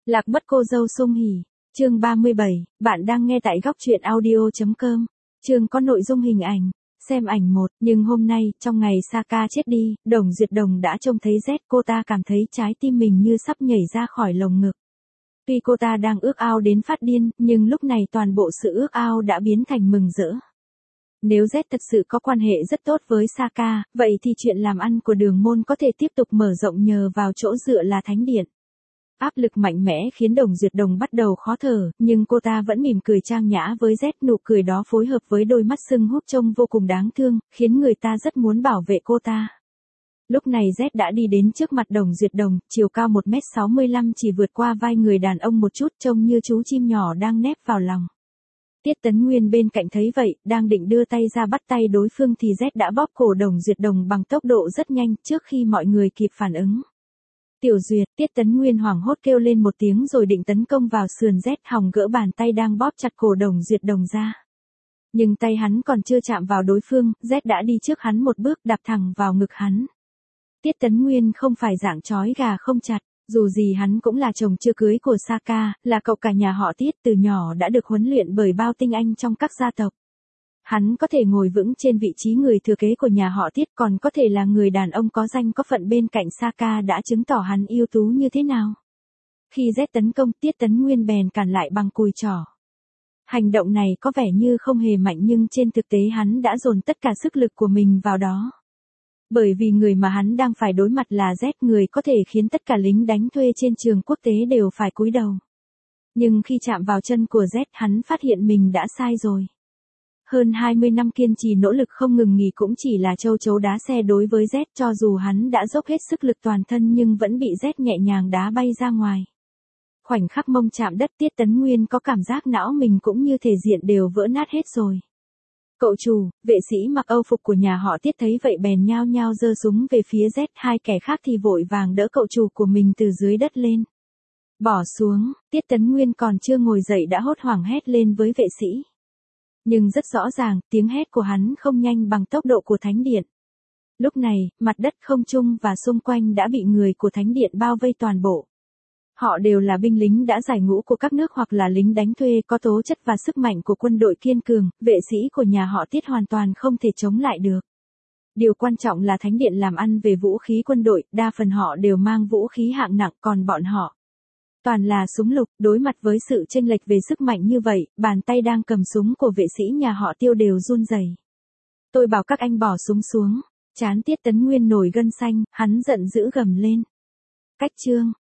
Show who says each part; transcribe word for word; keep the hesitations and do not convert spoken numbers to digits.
Speaker 1: Lạc mất cô dâu Sung Hỉ. Chương ba mươi bảy, bạn đang nghe tại góc truyện audio.com. Chương có nội dung hình ảnh. Xem ảnh một, nhưng hôm nay, trong ngày Saka chết đi, Đồng Duyệt Đồng đã trông thấy Z, cô ta cảm thấy trái tim mình như sắp nhảy ra khỏi lồng ngực. Tuy cô ta đang ước ao đến phát điên, nhưng lúc này toàn bộ sự ước ao đã biến thành mừng rỡ. Nếu Z thật sự có quan hệ rất tốt với Saka, vậy thì chuyện làm ăn của Đường Môn có thể tiếp tục mở rộng nhờ vào chỗ dựa là Thánh Điện. Áp lực mạnh mẽ khiến Đồng Duyệt Đồng bắt đầu khó thở, nhưng cô ta vẫn mỉm cười trang nhã với Z, nụ cười đó phối hợp với đôi mắt sưng húp trông vô cùng đáng thương, khiến người ta rất muốn bảo vệ cô ta. Lúc này Z đã đi đến trước mặt Đồng Duyệt Đồng, chiều cao một mét sáu mươi lăm chỉ vượt qua vai người đàn ông một chút, trông như chú chim nhỏ đang nép vào lòng. Tiết Tấn Nguyên bên cạnh thấy vậy, đang định đưa tay ra bắt tay đối phương thì Z đã bóp cổ Đồng Duyệt Đồng bằng tốc độ rất nhanh trước khi mọi người kịp phản ứng. Tiểu Duyệt, Tiết Tấn Nguyên hoảng hốt kêu lên một tiếng rồi định tấn công vào sườn Z, hòng gỡ bàn tay đang bóp chặt cổ Đồng Duyệt Đồng ra. Nhưng tay hắn còn chưa chạm vào đối phương, Z đã đi trước hắn một bước đạp thẳng vào ngực hắn. Tiết Tấn Nguyên không phải dạng chói gà không chặt, dù gì hắn cũng là chồng chưa cưới của Saka, là cậu cả nhà họ Tiết, từ nhỏ đã được huấn luyện bởi bao tinh anh trong các gia tộc. Hắn có thể ngồi vững trên vị trí người thừa kế của nhà họ Tiết, còn có thể là người đàn ông có danh có phận bên cạnh Saka đã chứng tỏ hắn ưu tú như thế nào. Khi Z tấn công, Tiết Tấn Nguyên bèn cản lại bằng cùi trỏ. Hành động này có vẻ như không hề mạnh nhưng trên thực tế hắn đã dồn tất cả sức lực của mình vào đó. Bởi vì người mà hắn đang phải đối mặt là Z, người có thể khiến tất cả lính đánh thuê trên trường quốc tế đều phải cúi đầu. Nhưng khi chạm vào chân của Z, hắn phát hiện mình đã sai rồi. Hơn hai mươi năm kiên trì nỗ lực không ngừng nghỉ cũng chỉ là châu chấu đá xe đối với Z, cho dù hắn đã dốc hết sức lực toàn thân nhưng vẫn bị Z nhẹ nhàng đá bay ra ngoài. Khoảnh khắc mông chạm đất, Tiết Tấn Nguyên có cảm giác não mình cũng như thể diện đều vỡ nát hết rồi. Cậu chủ, vệ sĩ mặc âu phục của nhà họ Tiết thấy vậy bèn nhao nhao giơ súng về phía Z, hai kẻ khác thì vội vàng đỡ cậu chủ của mình từ dưới đất lên. Bỏ xuống, Tiết Tấn Nguyên còn chưa ngồi dậy đã hốt hoảng hét lên với vệ sĩ. Nhưng rất rõ ràng, tiếng hét của hắn không nhanh bằng tốc độ của Thánh Điện. Lúc này, mặt đất không trung và xung quanh đã bị người của Thánh Điện bao vây toàn bộ. Họ đều là binh lính đã giải ngũ của các nước hoặc là lính đánh thuê có tố chất và sức mạnh của quân đội kiên cường, vệ sĩ của nhà họ Tiết hoàn toàn không thể chống lại được. Điều quan trọng là Thánh Điện làm ăn về vũ khí quân đội, đa phần họ đều mang vũ khí hạng nặng, còn bọn họ toàn là súng lục. Đối mặt với sự chênh lệch về sức mạnh như vậy, bàn tay đang cầm súng của vệ sĩ nhà họ Tiêu đều run rẩy. Tôi bảo các anh bỏ súng xuống. Trán Tiết Tấn Nguyên nổi gân xanh, hắn giận dữ gầm lên. Cách chương,